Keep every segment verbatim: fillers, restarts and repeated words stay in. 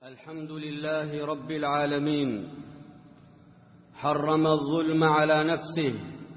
الحمد لله رب العالمين، حرم الظلم على نفسه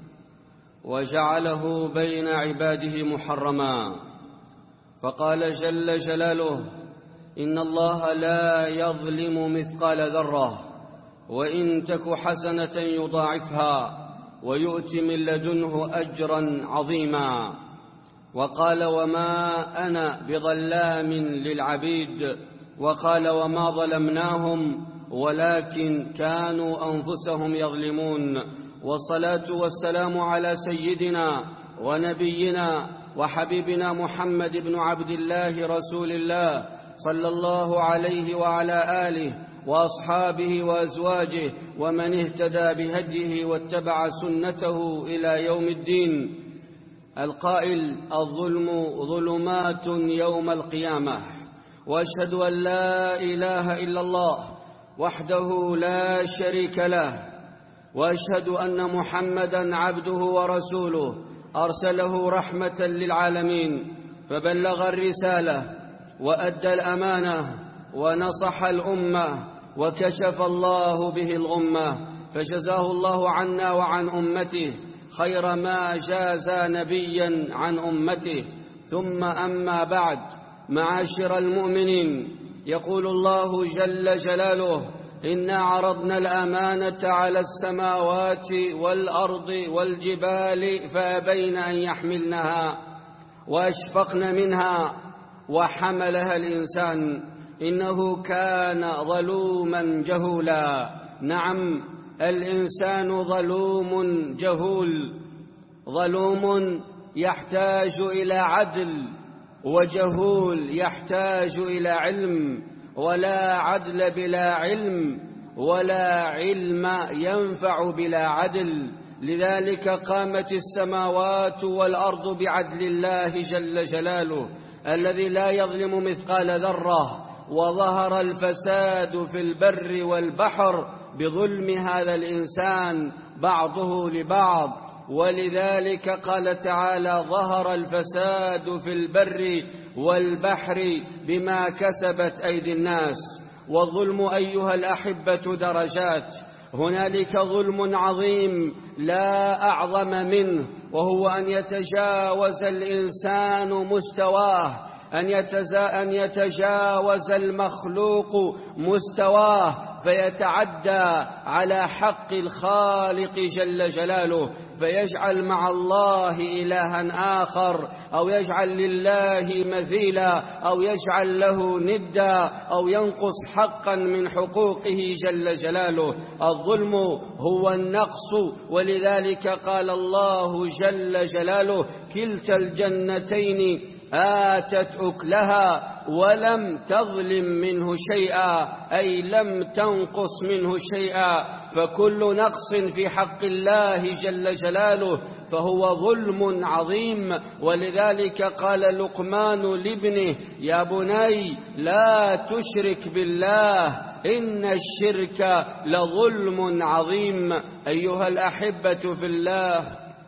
وجعله بين عباده محرما، فقال جل جلاله: إن الله لا يظلم مثقال ذرة وإن تك حسنة يضاعفها ويؤت من لدنه أجرا عظيما. وقال: وما أنا بظلام للعبيد. وقال: وما ظلمناهم ولكن كانوا أنفسهم يظلمون. والصلاة والسلام على سيدنا ونبينا وحبيبنا محمد بن عبد الله رسول الله صلى الله عليه وعلى آله وأصحابه وأزواجه ومن اهتدى بهديه واتبع سنته إلى يوم الدين. القائل: الظلم ظلمات يوم القيامة. وأشهد أن لا إله إلا الله وحده لا شريك له، وأشهد أن محمدًا عبده ورسوله أرسله رحمة للعالمين، فبلغ الرسالة وأدى الأمانة ونصح الأمة وكشف الله به الغمة، فجزاه الله عنا وعن أمته خير ما جازى نبيا عن أمته. ثم أما بعد، معاشر المؤمنين، يقول الله جل جلاله: إنا عرضنا الأمانة على السماوات والأرض والجبال فأبين أن يحملنها وأشفقن منها وحملها الإنسان إنه كان ظلوما جهولا. نعم، الإنسان ظلوم جهول، ظلوم يحتاج إلى عدل، وجهول يحتاج إلى علم، ولا عدل بلا علم، ولا علم ينفع بلا عدل. لذلك قامت السماوات والأرض بعدل الله جل جلاله الذي لا يظلم مثقال ذرة، وظهر الفساد في البر والبحر بظلم هذا الإنسان بعضه لبعض. ولذلك قال تعالى: ظهر الفساد في البر والبحر بما كسبت أيدي الناس. والظلم أيها الأحبة درجات، هنالك ظلم عظيم لا أعظم منه، وهو أن يتجاوز الإنسان مستواه، أن, أن يتجاوز المخلوق مستواه فيتعدى على حق الخالق جل جلاله، فيجعل مع الله إلها آخر، أو يجعل لله مثيلا، أو يجعل له ندا، أو ينقص حقا من حقوقه جل جلاله. الظلم هو النقص، ولذلك قال الله جل جلاله: كلتا الجنتين آتت أكلها ولم تظلم منه شيئا، أي لم تنقص منه شيئا. فكل نقص في حق الله جل جلاله فهو ظلم عظيم. ولذلك قال لقمان لابنه: يا بني لا تشرك بالله إن الشرك لظلم عظيم. أيها الأحبة في الله،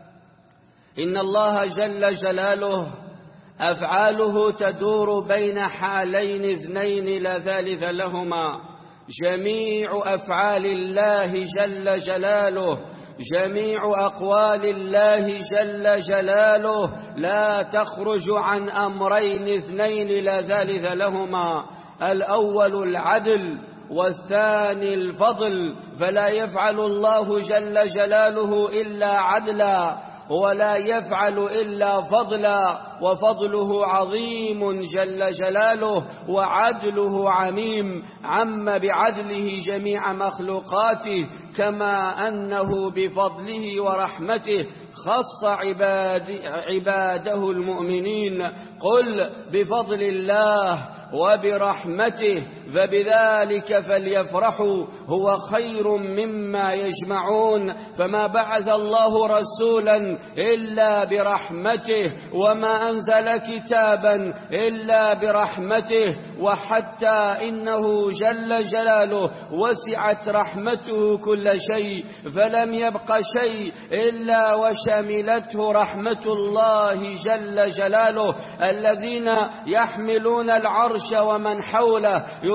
إن الله جل جلاله أفعاله تدور بين حالين اثنين لا ثالث لهما. جميع أفعال الله جل جلاله، جميع أقوال الله جل جلاله لا تخرج عن أمرين اثنين لا ثالث لهما: الأول العدل، والثاني الفضل. فلا يفعل الله جل جلاله إلا عدلا، ولا يفعل إلا فضلا، وفضله عظيم جل جلاله، وعدله عميم، عم بعدله جميع مخلوقاته، كما أنه بفضله ورحمته خص عباد عباده المؤمنين. قل بفضل الله وبرحمته فبذلك فليفرحوا هو خير مما يجمعون. فما بعث الله رسولا إلا برحمته، وما أنزل كتابا إلا برحمته، وحتى إنه جل جلاله وسعت رحمته كل شيء، فلم يبق شيء إلا وشملته رحمة الله جل جلاله. الذين يحملون العرش ومن حوله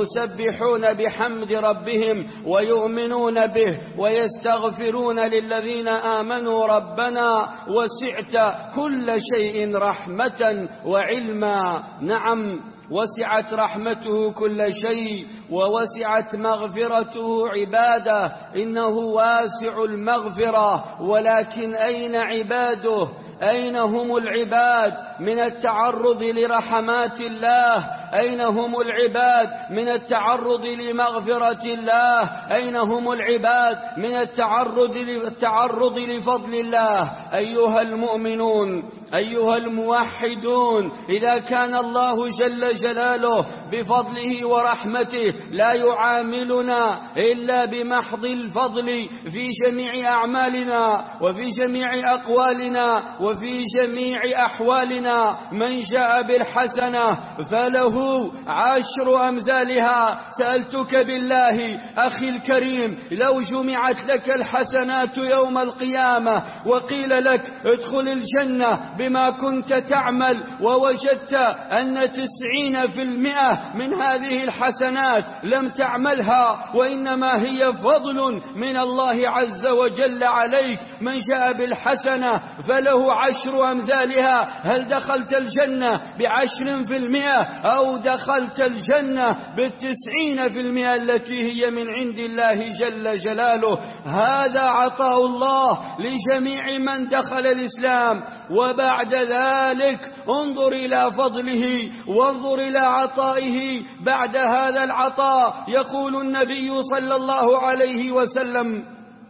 يسبحون بحمد ربهم ويؤمنون به ويستغفرون للذين آمنوا ربنا وسعت كل شيء رحمة وعلما. نعم، وسعت رحمته كل شيء ووسعت مغفرته عباده، إنه واسع المغفرة. ولكن أين عباده؟ أين هم العباد من التعرض لرحمات الله؟ أين هم العباد من التعرض لمغفرة الله؟ أين هم العباد من التعرض للتعرض لفضل الله؟ أيها المؤمنون، أيها الموحدون، إذا كان الله جل جلاله بفضله ورحمته لا يعاملنا إلا بمحض الفضل في جميع أعمالنا وفي جميع أقوالنا وفي جميع أحوالنا، من جاء بالحسنة فله عشر أمثالها. سألتك بالله أخي الكريم، لو جمعت لك الحسنات يوم القيامة وقيل لك ادخل الجنة بما كنت تعمل، ووجدت أن تسعين في المئة من هذه الحسنات لم تعملها وإنما هي فضل من الله عز وجل عليك، من جاء بالحسنة فله عشر أمثالها، هل دخلت الجنة بعشر في المئة أو دخلت الجنة بالتسعين في المئة التي هي من عند الله جل جلاله؟ هذا عطاء الله لجميع من دخل الإسلام. وبعد ذلك انظر إلى فضله وانظر إلى عطائه. بعد هذا العطاء يقول النبي صلى الله عليه وسلم: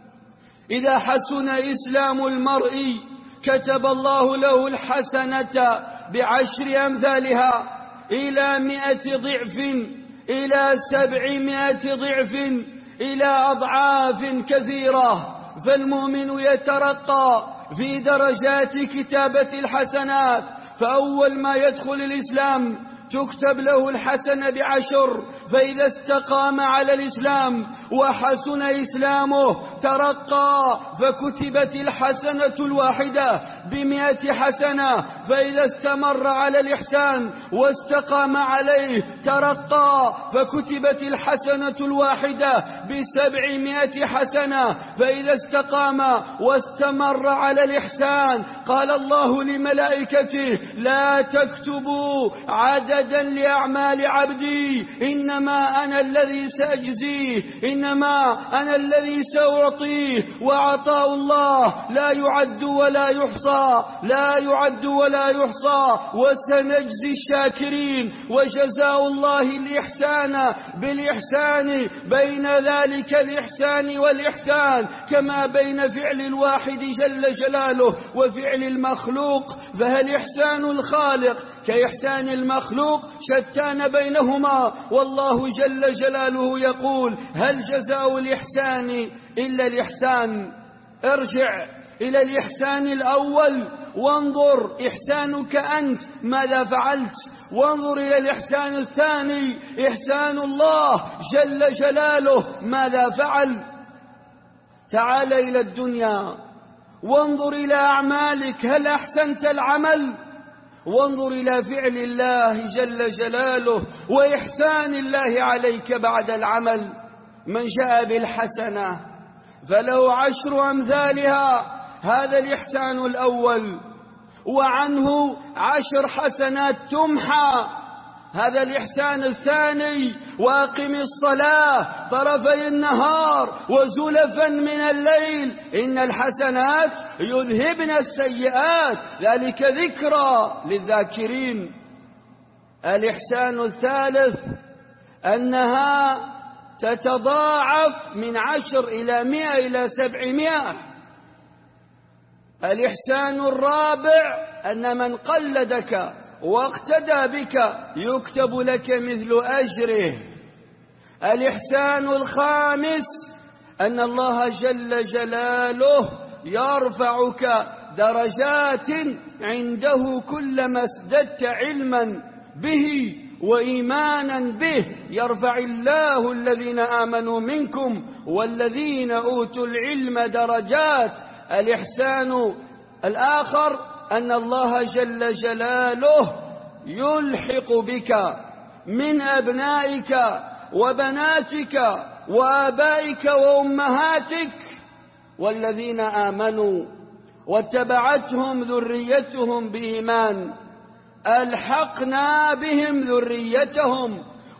إذا حسن إسلام المرء كتب الله له الحسنة بعشر أمثالها إلى مئة ضعف، إلى سبعمائة ضعف، إلى أضعاف كثيرة. فالمؤمن يترقى في درجات كتابة الحسنات، فأول ما يدخل الإسلام تكتب له الحسنة بعشر، فإذا استقام على الإسلام وحسن إسلامه ترقى فكتبت الحسنة الواحدة بمئة حسنة، فإذا استمر على الإحسان واستقام عليه ترقى فكتبت الحسنة الواحدة بسبعمائة حسنة، فإذا استقام واستمر على الإحسان قال الله لملائكته: لا تكتبوا عددا لأعمال عبدي، إنما أنا الذي سأجزيه، إنما أنا الذي سأعطيه. وعطاء الله لا يعد ولا يحصى، لا يعد ولا يحصى. وسنجزي الشاكرين، وجزاء الله الإحسان بالإحسان، بين ذلك الإحسان والإحسان كما بين فعل الواحد جل جلاله وفعل المخلوق. فهل إحسان الخالق كإحسان المخلوق؟ شتان بينهما. والله جل جلاله يقول: هل جزاء الإحسان إلا الإحسان؟ ارجع إلى الإحسان الأول وانظر إحسانك أنت ماذا فعلت، وانظر إلى الإحسان الثاني إحسان الله جل جلاله ماذا فعل. تعال إلى الدنيا وانظر إلى أعمالك، هل أحسنت العمل؟ وانظر إلى فعل الله جل جلاله وإحسان الله عليك بعد العمل. من جاء بالحسنة فله عشر أمثالها، هذا الإحسان الأول، وعنه عشر حسنات تمحى، هذا الإحسان الثاني. وأقم الصلاة طرفي النهار وزلفا من الليل إن الحسنات يذهبن السيئات ذلك ذكرى للذاكرين. الإحسان الثالث أنها تتضاعف من عشر إلى مئة إلى سبعمائة. الإحسان الرابع أن من قلدك واقتدى بك يكتب لك مثل أجره. الإحسان الخامس أن الله جل جلاله يرفعك درجات عنده كلما ازددت علما به وإيمانا به. يرفع الله الذين آمنوا منكم والذين أوتوا العلم درجات. الإحسان الآخر أن الله جل جلاله يلحق بك من أبنائك وبناتك وآبائك وأمهاتك والذين آمنوا واتبعتهم ذريتهم بإيمان ألحقنا بهم ذريتهم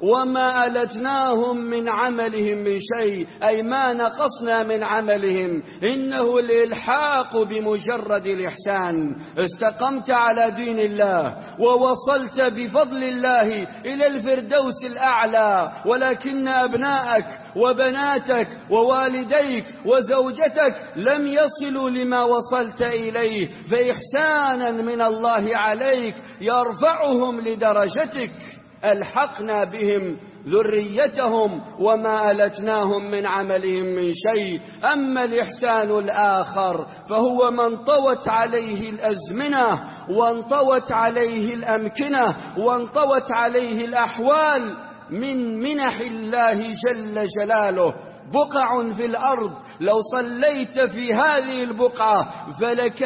وما ألتناهم من عملهم من شيء، أي ما نقصنا من عملهم. إنه الإلحاق بمجرد الإحسان. استقمت على دين الله ووصلت بفضل الله إلى الفردوس الأعلى، ولكن أبناءك وبناتك ووالديك وزوجتك لم يصلوا لما وصلت إليه، فإحسانا من الله عليك يرفعهم لدرجتك. ألحقنا بهم ذريتهم وما ألتناهم من عملهم من شيء. أما الإحسان الآخر فهو من طوت عليه الأزمنة وانطوت عليه الأمكنة وانطوت عليه الأحوال من منح الله جل جلاله. بقع في الأرض لو صليت في هذه البقعة فلك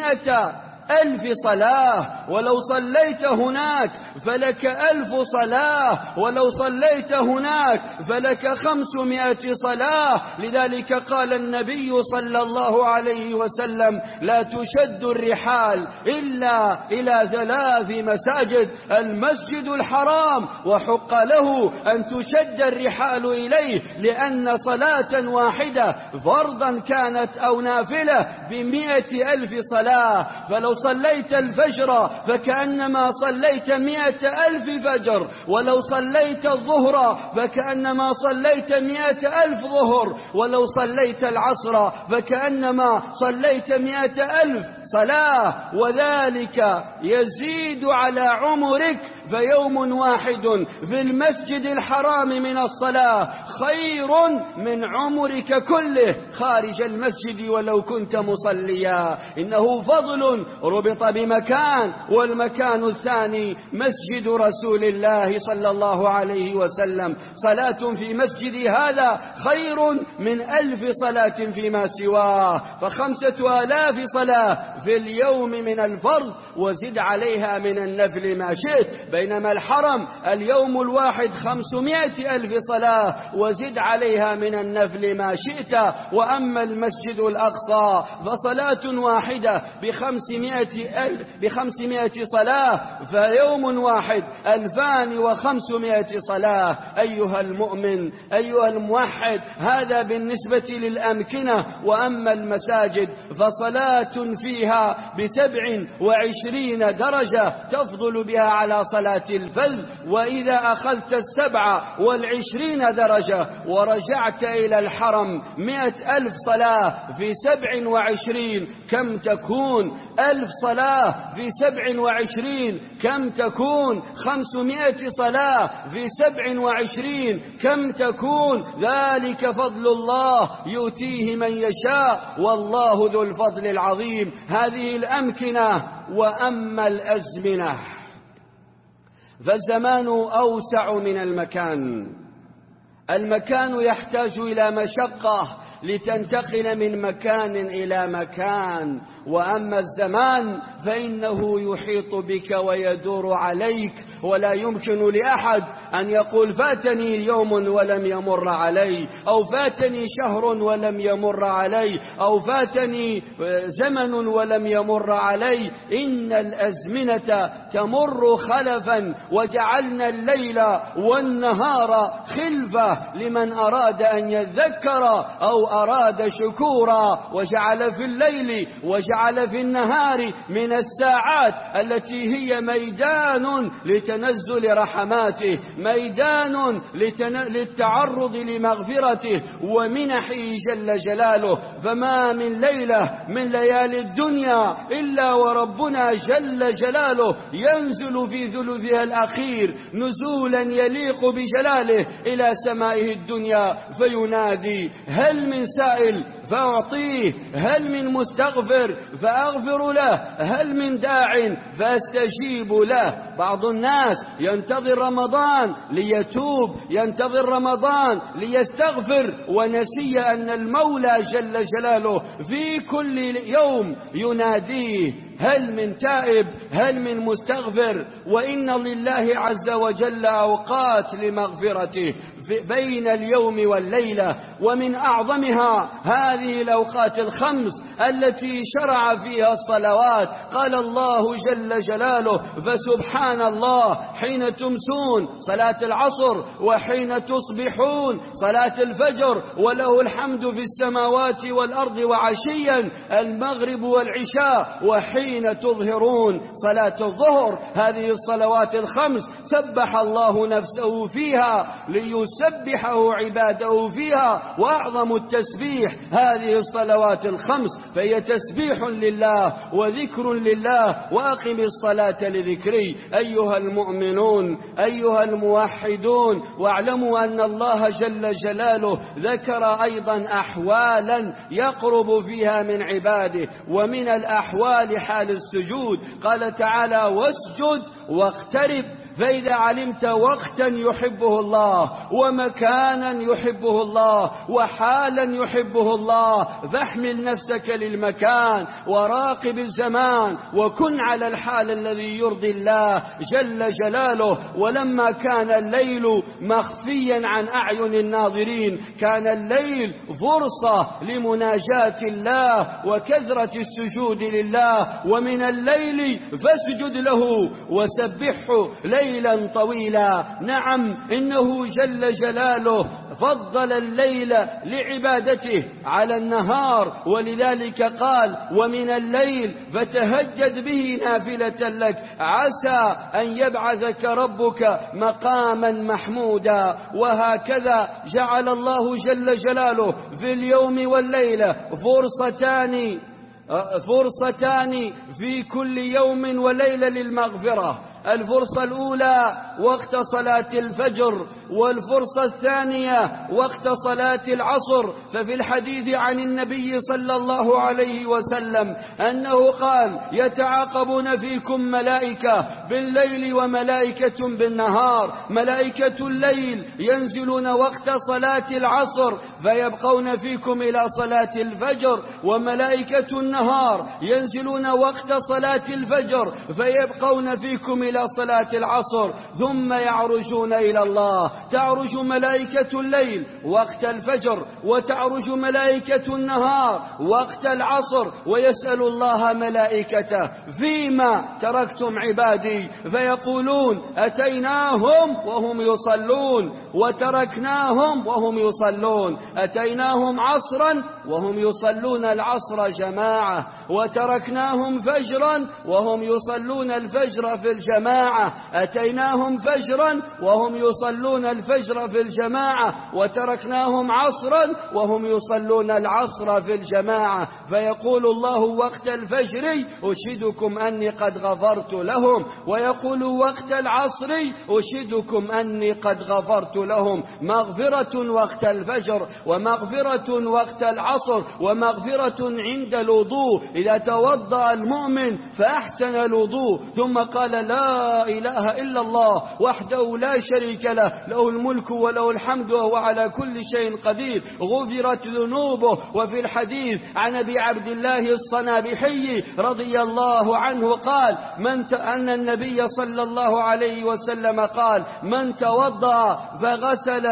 مئة ألف صلاة، ولو صليت هناك فلك ألف صلاة، ولو صليت هناك فلك خمسمائة صلاة. لذلك قال النبي صلى الله عليه وسلم: لا تشد الرحال إلا إلى ثلاث مساجد: المسجد الحرام، وحق له أن تشد الرحال إليه لأن صلاة واحدة فرضا كانت أو نافلة بمئة ألف صلاة. فلو صليت الفجر فكأنما صليت مئة ألف فجر، ولو صليت الظهر فكأنما صليت مئة ألف ظهر، ولو صليت العصر فكأنما صليت مئة ألف صلاة. وذلك يزيد على عمرك، فيوم واحد في المسجد الحرام من الصلاة خير من عمرك كله خارج المسجد ولو كنت مصليا. إنه فضل ربط بمكان، والمكان الثاني مسجد رسول الله صلى الله عليه وسلم. صلاة في مسجد هذا خير من ألف صلاة فيما سواه، فخمسة آلاف صلاة في اليوم من الفرض، وزد عليها من النفل ما شئت. بينما الحرم اليوم الواحد خمسمائة ألف صلاة، وزد عليها من النفل ما شئت. وأما المسجد الأقصى فصلاة واحدة بخمسمائة ألف بخمسمائة صلاة، فيوم واحد ألفان وخمسمائة صلاة. أيها المؤمن، أيها الموحد، هذا بالنسبة للأمكنة. وأما المساجد فصلاة فيها بسبع وعشرين درجة تفضل بها على صلاة الفذ. وإذا أخذت السبع والعشرين درجة ورجعت إلى الحرم مئة ألف صلاة في سبع وعشرين كم تكون؟ ألف صلاة في سبع وعشرين كم تكون؟ خمسمائة صلاة في سبع وعشرين كم تكون؟ ذلك فضل الله يؤتيه من يشاء، والله ذو الفضل العظيم. هذه الأمكنة. وأما الأزمنة فالزمان أوسع من المكان. المكان يحتاج إلى مشقة لتنتقل من مكان إلى مكان، وأما الزمان فإنه يحيط بك ويدور عليك، ولا يمكن لأحد أن يقول فاتني يوم ولم يمر علي، أو فاتني شهر ولم يمر علي، أو فاتني زمن ولم يمر علي. إن الأزمنة تمر خلفا، وجعلنا الليل والنهار خلفة لمن أراد أن يذكر أو أراد شكورا. وجعل في الليل وجعل في النهار من الساعات التي هي ميدان لتنزل رحماته، ميدان للتعرض لمغفرته ومنحه جل جلاله. فما من ليلة من ليالي الدنيا إلا وربنا جل جلاله ينزل في ثلثها الأخير نزولا يليق بجلاله إلى سمائه الدنيا فينادي: هل من سائل فأعطيه، هل من مستغفر فأغفر له، هل من داع فأستجيب له. بعض الناس ينتظر رمضان ليتوب، ينتظر رمضان ليستغفر، ونسي أن المولى جل جلاله في كل يوم يناديه: هل من تائب؟ هل من مستغفر؟ وإن لله عز وجل أوقات لمغفرته بين اليوم والليلة، ومن أعظمها هذه الأوقات الخمس التي شرع فيها الصلوات. قال الله جل جلاله: فسبحان الله حين تمسون صلاة العصر، وحين تصبحون صلاة الفجر، وله الحمد في السماوات والأرض وعشيا المغرب والعشاء، وحين تظهرون صلاة الظهر. هذه الصلوات الخمس سبح الله نفسه فيها ليسبحه عباده فيها، وأعظم التسبيح هذه الصلوات الخمس، فهي تسبيح لله وذكر لله. وأقم الصلاة لذكري. أيها المؤمنون، أيها الموحدون، واعلموا أن الله جل جلاله ذكر أيضا أحوالا يقرب فيها من عباده، ومن الأحوال حال السجود. قال تعالى: واسجد واقترب. فإذا علمت وقتا يحبه الله، ومكانا يحبه الله، وحالا يحبه الله، فاحمل نفسك للمكان وراقب الزمان، وكن على الحال الذي يرضي الله جل جلاله. ولما كان الليل مخفيا عن أعين الناظرين، كان الليل فرصة لمناجاة الله وكثرة السجود لله. ومن الليل فاسجد له وسبحه ليلا طويلا. نعم، إنه جل جلاله فضل الليل لعبادته على النهار، ولذلك قال: ومن الليل فتهجد به نافلة لك عسى أن يبعثك ربك مقاما محمودا. وهكذا جعل الله جل جلاله في اليوم والليلة فرصتان فرصتان في كل يوم وليلة للمغفرة. الفرصة الأولى وقت صلاة الفجر، والفرصة الثانية وقت صلاة العصر. ففي الحديث عن النبي صلى الله عليه وسلم أنه قال: يتعاقبون فيكم ملائكة بالليل وملائكة بالنهار. ملائكة الليل ينزلون وقت صلاة العصر فيبقون فيكم إلى صلاة الفجر، وملائكة النهار ينزلون وقت صلاة الفجر فيبقون فيكم إلى صلاة العصر، ثم يعرجون إلى الله. تعرج ملائكة الليل وقت الفجر، وتعرج ملائكة النهار وقت العصر، ويسأل الله ملائكته: فيما تركتم عبادي؟ فيقولون: أتيناهم وهم يصلون، وتركناهم وهم يصلون. أتيناهم عصرا وهم يصلون العصر جماعة، وتركناهم فجرا وهم يصلون الفجر في الجماعة. أتيناهم فجرا وهم يصلون الفجر في الجماعة، وتركناهم عصرا وهم يصلون العصر في الجماعة. فيقول الله وقت الفجر: أشهدكم أني قد غفرت لهم، ويقول وقت العصر: أشهدكم أني قد غفرت لهم. مغفرة وقت الفجر، ومغفرة وقت العصر، ومغفرة عند الوضوء. إذا توضأ المؤمن فأحسن الوضوء ثم قال: لا إله إلا الله وحده لا شريك له، له الملك وله الحمد وهو على كل شيء قدير، غفرت ذنوبه. وفي الحديث عن أبي عبد الله الصنابحي رضي الله عنه قال: من ت... أن النبي صلى الله عليه وسلم قال: من توضأ فغسل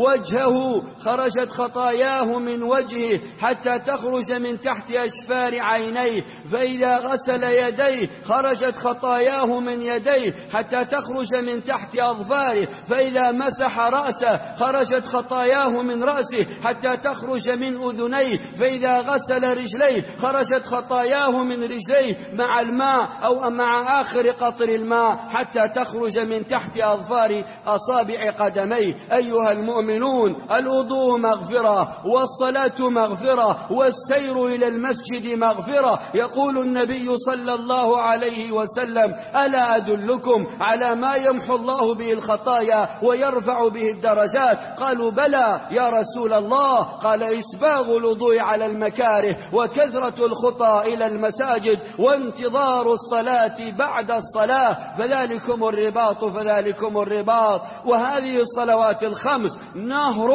وجهه خرجت خطاياه من وجهه حتى تخرج من تحت أشفار عينيه، فإذا غسل يديه خرجت خطاياه من يديه حتى تخرج من تحت أظفاره، فإذا مسح رأسه خرجت خطاياه من رأسه حتى تخرج من أذنيه، فإذا غسل رجليه خرجت خطاياه من رجليه مع الماء أو مع آخر قطر الماء حتى تخرج من تحت أظفار أصابع قدميه. أيها المؤمنون، الوضوء مغفرة، والصلاة مغفرة، والسير إلى المسجد مغفرة. يقول النبي صلى الله عليه وسلم: ألا أدلكم على ما يمحو يمحو الله به الخطايا ويرفع به الدرجات؟ قالوا بلى يا رسول الله. قال إسباغ الوضوء على المكاره وكثرة الخطى إلى المساجد وانتظار الصلاة بعد الصلاة، فذلكم الرباط فذلكم الرباط. وهذه الصلوات الخمس نهر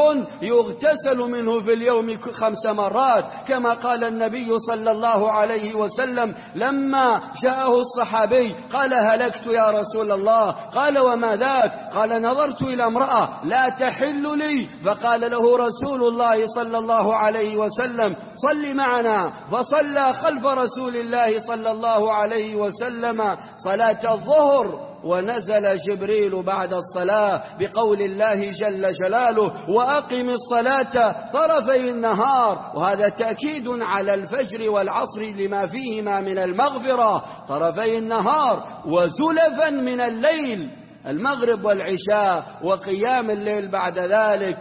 يغتسل منه في اليوم خمس مرات، كما قال النبي صلى الله عليه وسلم لما جاءه الصحابي قال هلكت يا رسول الله. قال وما ذاك؟ قال نظرت إلى امرأة لا تحل لي، فقال له رسول الله صلى الله عليه وسلم صل معنا، فصلى خلف رسول الله صلى الله عليه وسلم صلاة الظهر، ونزل جبريل بعد الصلاة بقول الله جل جلاله وأقم الصلاة طرفي النهار، وهذا تأكيد على الفجر والعصر لما فيهما من المغفرة، طرفي النهار وزلفا من الليل، المغرب والعشاء وقيام الليل بعد ذلك،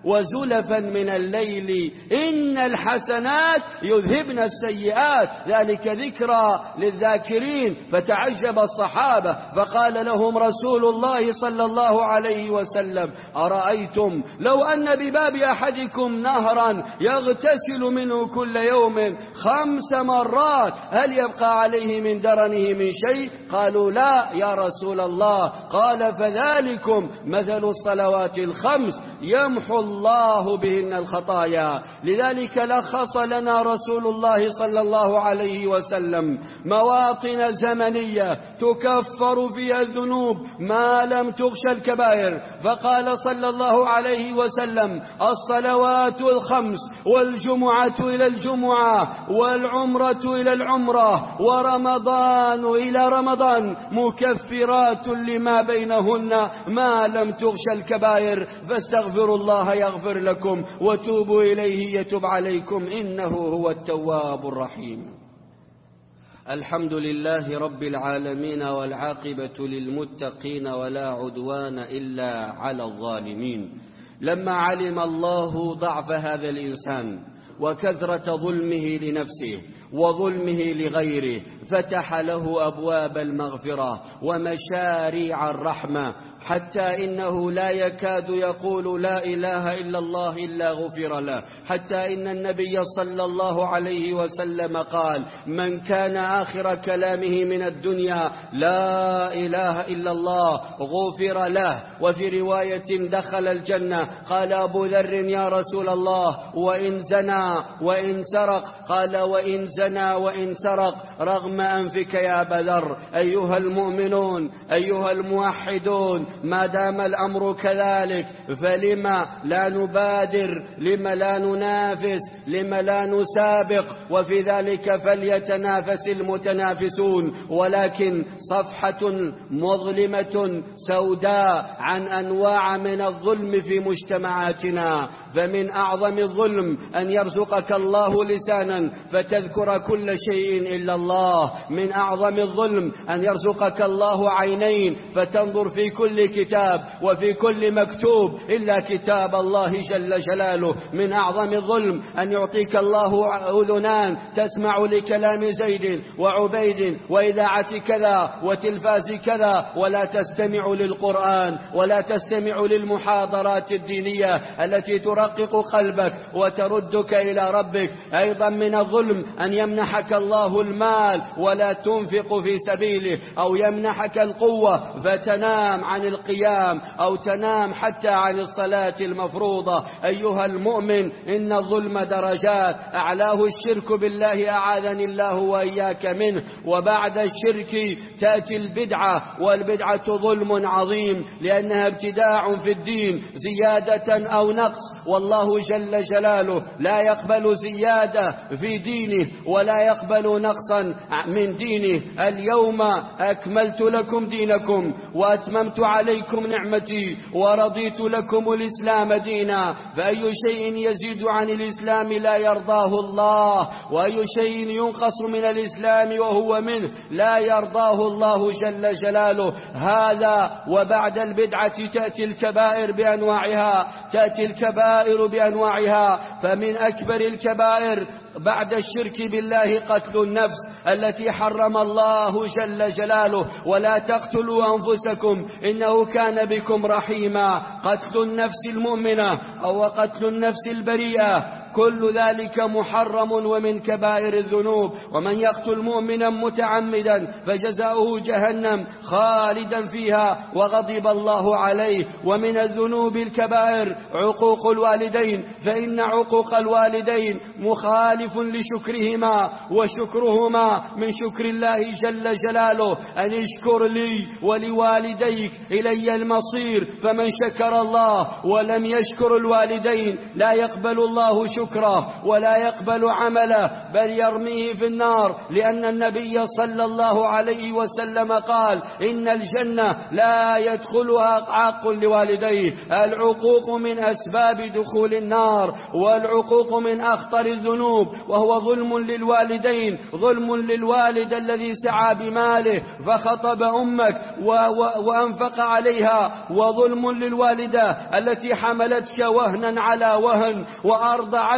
وزلفا من الليل إن الحسنات يذهبن السيئات، ذلك ذكرى للذاكرين. فتعجب الصحابة فقال لهم رسول الله صلى الله عليه وسلم أرأيتم لو أن بباب أحدكم نهرا يغتسل منه كل يوم خمس مرات هل يبقى عليه من درنه من شيء؟ قالوا لا يا رسول الله. قال فذلكم مثل الصلوات الخمس يمحو الله بهن الخطايا. لذلك لخص لنا رسول الله صلى الله عليه وسلم مواطن زمنية تكفر فيها الذنوب ما لم تغش الكبائر، فقال صلى الله عليه وسلم الصلوات الخمس والجمعة إلى الجمعة والعمرة إلى العمرة ورمضان إلى رمضان مكفرات لما بينهن ما لم تغش الكبائر، فاستغفروا الله يغفر لكم وتوبوا إليه يتب عليكم إنه هو التواب الرحيم. الحمد لله رب العالمين والعاقبة للمتقين ولا عدوان إلا على الظالمين. لما علم الله ضعف هذا الإنسان وكثرة ظلمه لنفسه وظلمه لغيره فتح له أبواب المغفرة ومشاريع الرحمة، حتى إنه لا يكاد يقول لا إله إلا الله إلا غفر له، حتى إن النبي صلى الله عليه وسلم قال من كان آخر كلامه من الدنيا لا إله إلا الله غفر له. وفي رواية دخل الجنة. قال أبو ذر يا رسول الله وإن زنى وإن سرق؟ قال وإن زنى وإن سرق رغم أنفك يا أبا ذر. أيها المؤمنون أيها الموحدون، ما دام الأمر كذلك فلما لا نبادر، لما لا ننافس، لما لا نسابق؟ وفي ذلك فليتنافس المتنافسون. ولكن صفحة مظلمة سوداء عن أنواع من الظلم في مجتمعاتنا. فمن أعظم الظلم أن يرزقك الله لسانا فتذكر كل شيء إلا الله. من أعظم الظلم أن يرزقك الله عينين فتنظر في كل كتاب وفي كل مكتوب إلا كتاب الله جل جلاله. من أعظم الظلم أن يعطيك الله أذنان تسمع لكلام زيد وعبيد وإذاعة كذا وتلفاز كذا، ولا تستمع للقرآن ولا تستمع للمحاضرات الدينية التي ترقق قلبك وتردك إلى ربك. أيضا من الظلم أن يمنحك الله المال ولا تنفق في سبيله، أو يمنحك القوة فتنام عن القيام أو تنام حتى عن الصلاة المفروضة. أيها المؤمن إن الظلم درجات، أعلاه الشرك بالله أعاذني الله وإياك منه. وبعد الشرك تأتي البدعة، والبدعة ظلم عظيم لأنها ابتداع في الدين زيادة أو نقص، والله جل جلاله لا يقبل زيادة في دينه ولا يقبل نقصا من دينه. اليوم أكملت لكم دينكم وأتممت عليكم نعمتي ورضيت لكم الإسلام دينا. فأي شيء يزيد عن الإسلام لا يرضاه الله، وأي شيء ينقص من الإسلام وهو منه لا يرضاه الله جل جلاله. هذا وبعد البدعة تأتي الكبائر بأنواعها، تأتي الكبائر بأنواعها. فمن أكبر الكبائر بعد الشرك بالله قتل النفس التي حرم الله جل جلاله. ولا تقتلوا أنفسكم إنه كان بكم رحيما. قتل النفس المؤمنة أو قتل النفس البريئة كل ذلك محرم ومن كبائر الذنوب. ومن يقتل مؤمنا متعمدا فجزاؤه جهنم خالدا فيها وغضب الله عليه. ومن الذنوب الكبائر عقوق الوالدين، فإن عقوق الوالدين مخالف لشكرهما، وشكرهما من شكر الله جل جلاله. أن اشكر لي ولوالديك إلي المصير. فمن شكر الله ولم يشكر الوالدين لا يقبل الله شكره شكره ولا يقبل عمله، بل يرميه في النار، لأن النبي صلى الله عليه وسلم قال إن الجنة لا يدخلها عاق لوالديه. العقوق من أسباب دخول النار، والعقوق من أخطر الذنوب، وهو ظلم للوالدين. ظلم للوالد الذي سعى بماله فخطب أمك وأنفق عليها، وظلم للوالدة التي حملتك وهنا على وهن وأرضعتك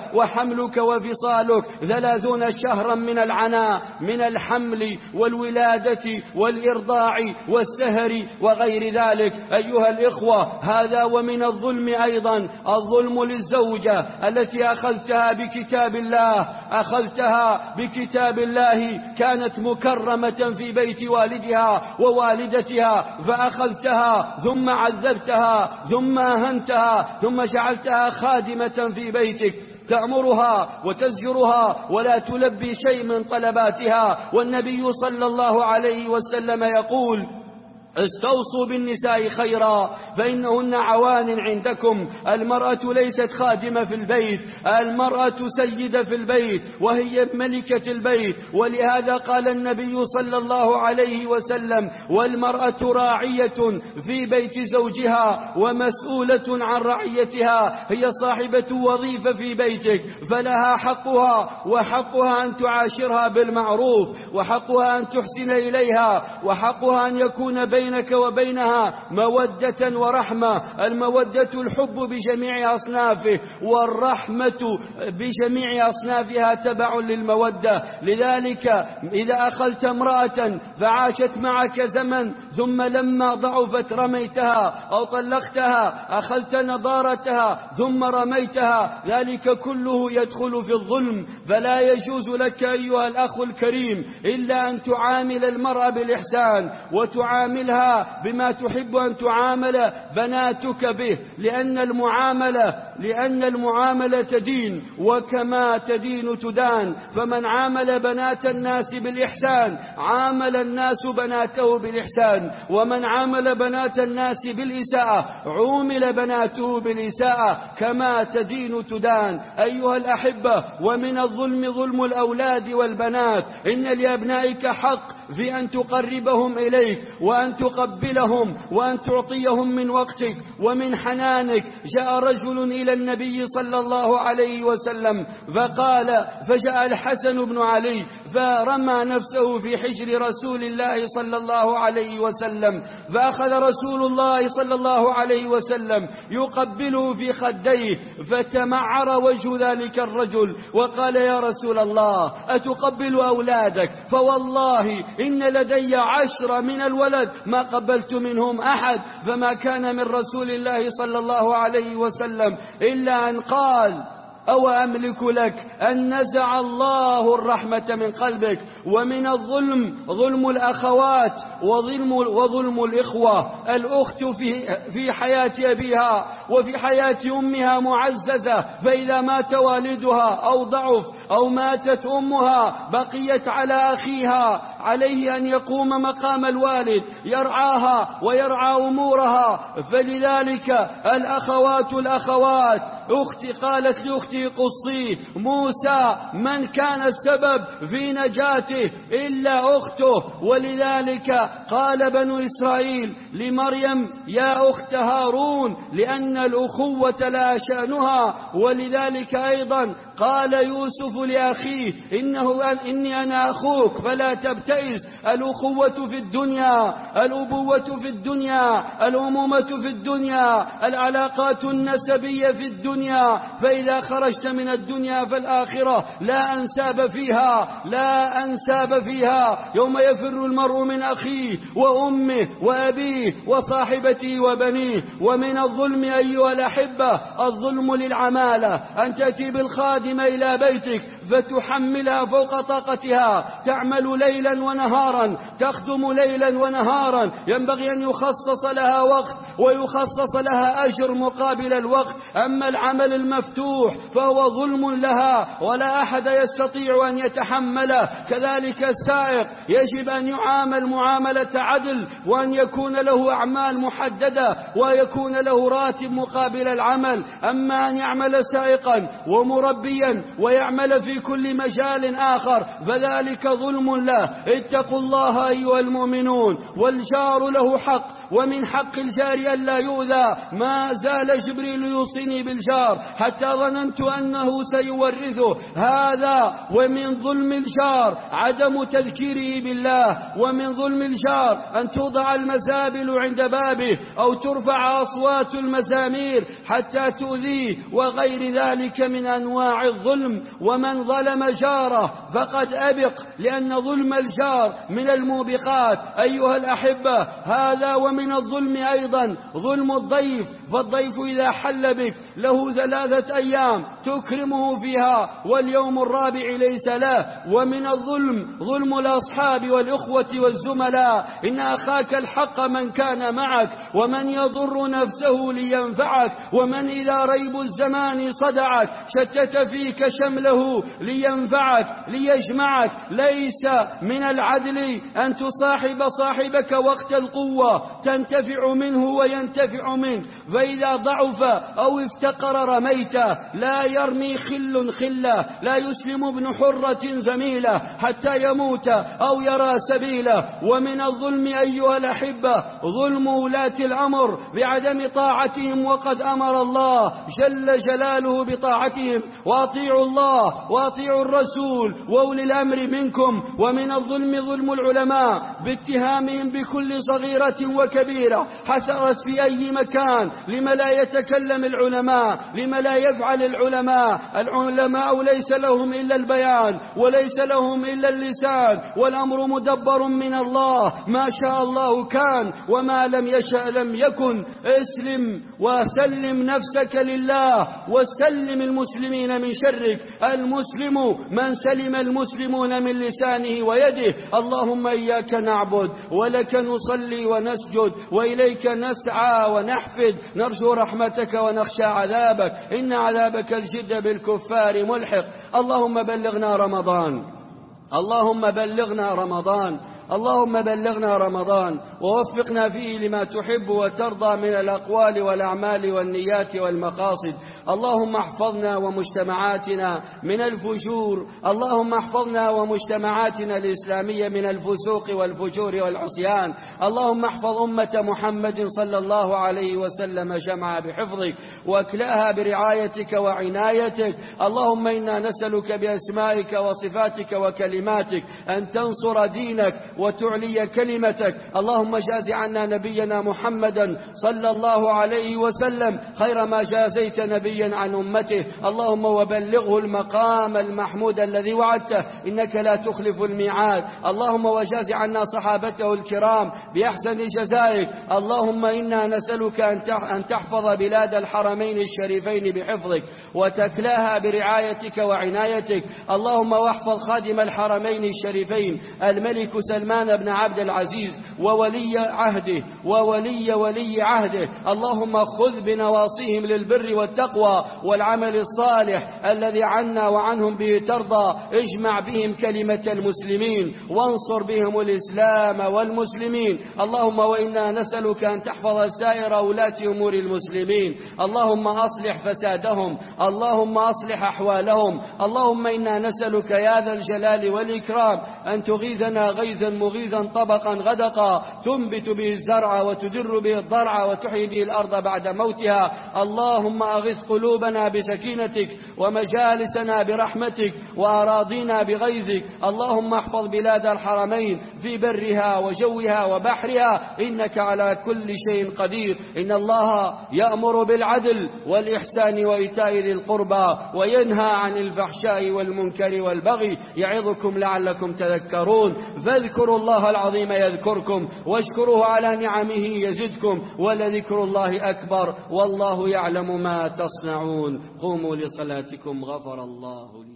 وحملك وفصالك ثلاثون شهرا من العناء، من الحمل والولادة والإرضاع والسهر وغير ذلك. أيها الإخوة، هذا ومن الظلم أيضا الظلم للزوجة التي أخذتها بكتاب الله أخذتها بكتاب الله كانت مكرمة في بيت والدها ووالدتها، فأخذتها ثم عذبتها ثم أهنتها ثم جعلتها خادمة في بيتك، تأمرها وتزجرها ولا تلبي شيء من طلباتها. والنبي صلى الله عليه وسلم يقول استوصوا بالنساء خيرا فإنهن عوان عندكم. المرأة ليست خادمة في البيت، المرأة سيدة في البيت وهي ملكة البيت. ولهذا قال النبي صلى الله عليه وسلم والمرأة راعية في بيت زوجها ومسؤولة عن رعيتها، هي صاحبة وظيفة في بيتك، فلها حقها، وحقها أن تعاشرها بالمعروف، وحقها أن تحسن إليها، وحقها أن يكون بين بينك وبينها مودة ورحمة. المودة الحب بجميع أصنافه، والرحمة بجميع أصنافها تبع للمودة. لذلك إذا أخذت امرأة فعاشت معك زمن ثم لما ضعفت رميتها أو طلقتها، أخذت نضارتها ثم رميتها، ذلك كله يدخل في الظلم. فلا يجوز لك أيها الأخ الكريم إلا أن تعامل المرأة بالإحسان وتعاملها بما تحب أن تعامل بناتك به، لأن المعاملة لأن المعاملة دين، وكما تدين تدان. فمن عامل بنات الناس بالإحسان عامل الناس بناته بالإحسان، ومن عامل بنات الناس بالإساءة عومل بناته بالإساءة. كما تدين تدان. أيها الأحبة، ومن الظلم ظلم الأولاد والبنات. إن لأبنائك حق في أن تقربهم إليك وأن تقبلهم وأن تعطيهم من وقتك ومن حنانك. جاء رجل إلى النبي صلى الله عليه وسلم فقال فجاء الحسن بن علي فرمى نفسه في حجر رسول الله صلى الله عليه وسلم، فأخذ رسول الله صلى الله عليه وسلم يقبله في خديه، فتمعر وجه ذلك الرجل وقال يا رسول الله أتقبل أولادك؟ فوالله إن لدي عشرة من الولد ما قبلت منهم أحد. فما كان من رسول الله صلى الله عليه وسلم إلا أن قال أو أملك لك أن نزع الله الرحمة من قلبك. ومن الظلم ظلم الأخوات وظلم, وظلم الإخوة. الأخت في, في حياة أبيها وفي حياة أمها معززة، فإذا مات والدها أو ضعف أو ماتت أمها بقيت على أخيها، عليه أن يقوم مقام الوالد يرعاها ويرعى أمورها. فلذلك الأخوات الأخوات أختي قالت لأختي قصي موسى من كان السبب في نجاته إلا أخته. ولذلك قال بنو إسرائيل لمريم يا أخت هارون، لأن الأخوة لا شأنها. ولذلك أيضا قال يوسف لأخيه إنه إني أنا أخوك فلا تبتئس. الأخوة في الدنيا، الأبوة في الدنيا، الأمومة في الدنيا، العلاقات النسبية في الدنيا. فإذا خرجت من الدنيا فالآخرة لا أنساب فيها، لا أنساب فيها. يوم يفر المرء من أخيه وأمه وأبيه وصاحبته وبنيه. ومن الظلم أيها الأحبة الظلم للعمالة، أن تأتي بالخادمة إلى بيتك فتحملها فوق طاقتها، تعمل ليلا ونهارا، تخدم ليلا ونهارا، ينبغي أن يخصص لها وقت ويخصص لها أجر مقابل الوقت. أما العمل المفتوح فهو ظلم لها ولا أحد يستطيع أن يتحمله. كذلك السائق يجب أن يعامل معاملة عدل، وأن يكون له أعمال محددة ويكون له راتب مقابل العمل. أما أن يعمل سائقا ومربيا ويعمل في كل مجال آخر فذلك ظلم له. اتقوا الله أيها المؤمنون. والجار له حق، ومن حق الجار ألا يؤذى. ما زال جبريل يوصيني بالجار حتى ظننت أنه سيورثه. هذا ومن ظلم الجار عدم تذكيره بالله. ومن ظلم الجار أن توضع المزابل عند بابه أو ترفع أصوات المزامير حتى تؤذيه، وغير ذلك من أنواع الظلم. ومن ظلم جاره فقد أبق، لأن ظلم الجار من الموبقات. أيها الأحبة هذا ومن الظلم أيضا ظلم الضيف. فالضيف إذا حل بك له ثلاثة أيام تكرمه فيها واليوم الرابع ليس له. ومن الظلم ظلم الأصحاب والإخوة والزملاء. إن أخاك الحق من كان معك، ومن يضر نفسه لينفعك، ومن إذا ريب الزمان صدعك شتت فيك شمله لينفعك ليجمعك. ليس من العدل أن تصاحب صاحبك وقت القوة تنتفع منه وينتفع منه، فإذا ضعف أو افتقر رميته. لا يرمي خل خله، لا يسلم ابن حرة زميله حتى يموت أو يرى سبيله. ومن الظلم أيها الأحبة ظلم ولاة الأمر بعدم طاعتهم، وقد أمر الله جل جلاله بطاعتهم. وأطيعوا الله وأطيعوا الرسول وأولي الأمر منكم. ومن الظلم ظلم العلماء باتهامهم بكل صغيرة وكبيرة حصلت في أي مكان. لما لا يتكلم العلماء؟ لما لا يفعل العلماء؟ العلماء ليس لهم إلا البيان وليس لهم إلا اللسان، والأمر مدبر من الله. ما شاء الله كان وما لم يشأ لم يكن. اسلم وسلم نفسك لله وسلم المسلمين من شرك. المسلم من سلم المسلمون من لسانه ويده. اللهم إياك نعبد ولك نصلي ونسجد وإليك نسعى ونحفد، نرجو رحمتك ونخشى عذابك، إن عذابك الجد بالكفار ملحق. اللهم بلغنا رمضان، اللهم بلغنا رمضان، اللهم بلغنا رمضان ووفقنا فيه لما تحب وترضى من الأقوال والأعمال والنيات والمقاصد. اللهم احفظنا ومجتمعاتنا من الفجور، اللهم احفظنا ومجتمعاتنا الإسلامية من الفسوق والفجور والعصيان. اللهم احفظ أمة محمد صلى الله عليه وسلم جمعا بحفظك واكلاها برعايتك وعنايتك. اللهم إنا نسألك بأسمائك وصفاتك وكلماتك أن تنصر دينك وتعلي كلمتك. اللهم جاز عنا نبينا محمدا صلى الله عليه وسلم خير ما جازيت نبيا عن أمته. اللهم وبلغه المقام المحمود الذي وعدته، إنك لا تخلف الميعاد. اللهم وجاز عنا صحابته الكرام بأحسن جزائك. اللهم إنا نسألك أن تحفظ بلاد الحرمين الشريفين بحفظك وتكلاها برعايتك وعنايتك. اللهم واحفظ خادم الحرمين الشريفين الملك سلمان بن عبد العزيز وولي عهده وولي ولي عهده. اللهم خذ بنواصيهم للبر والتقوى بالتقوى والعمل الصالح الذي عنا وعنهم به ترضى. اجمع بهم كلمة المسلمين وانصر بهم الإسلام والمسلمين. اللهم وإنا نسألك أن تحفظ سائر ولاة أمور المسلمين. اللهم أصلح فسادهم، اللهم أصلح أحوالهم. اللهم إنا نسألك يا ذا الجلال والإكرام أن تغيثنا غيثا مغيثا طبقا غدقا تنبت به الزرع وتدر به الضرع وتحيي به الأرض بعد موتها. اللهم أغث قلوبنا بسكينتك ومجالسنا برحمتك وأراضينا بغيظك. اللهم احفظ بلاد الحرمين في برها وجوها وبحرها إنك على كل شيء قدير. إن الله يأمر بالعدل والإحسان وإيتاء ذي القربى وينهى عن الفحشاء والمنكر والبغي يعظكم لعلكم تذكرون. فاذكروا الله العظيم يذكركم واشكروه على نعمه يزدكم ولذكر الله أكبر والله يعلم ما تصنعون. قوموا لصلاتكم غفر الله لي.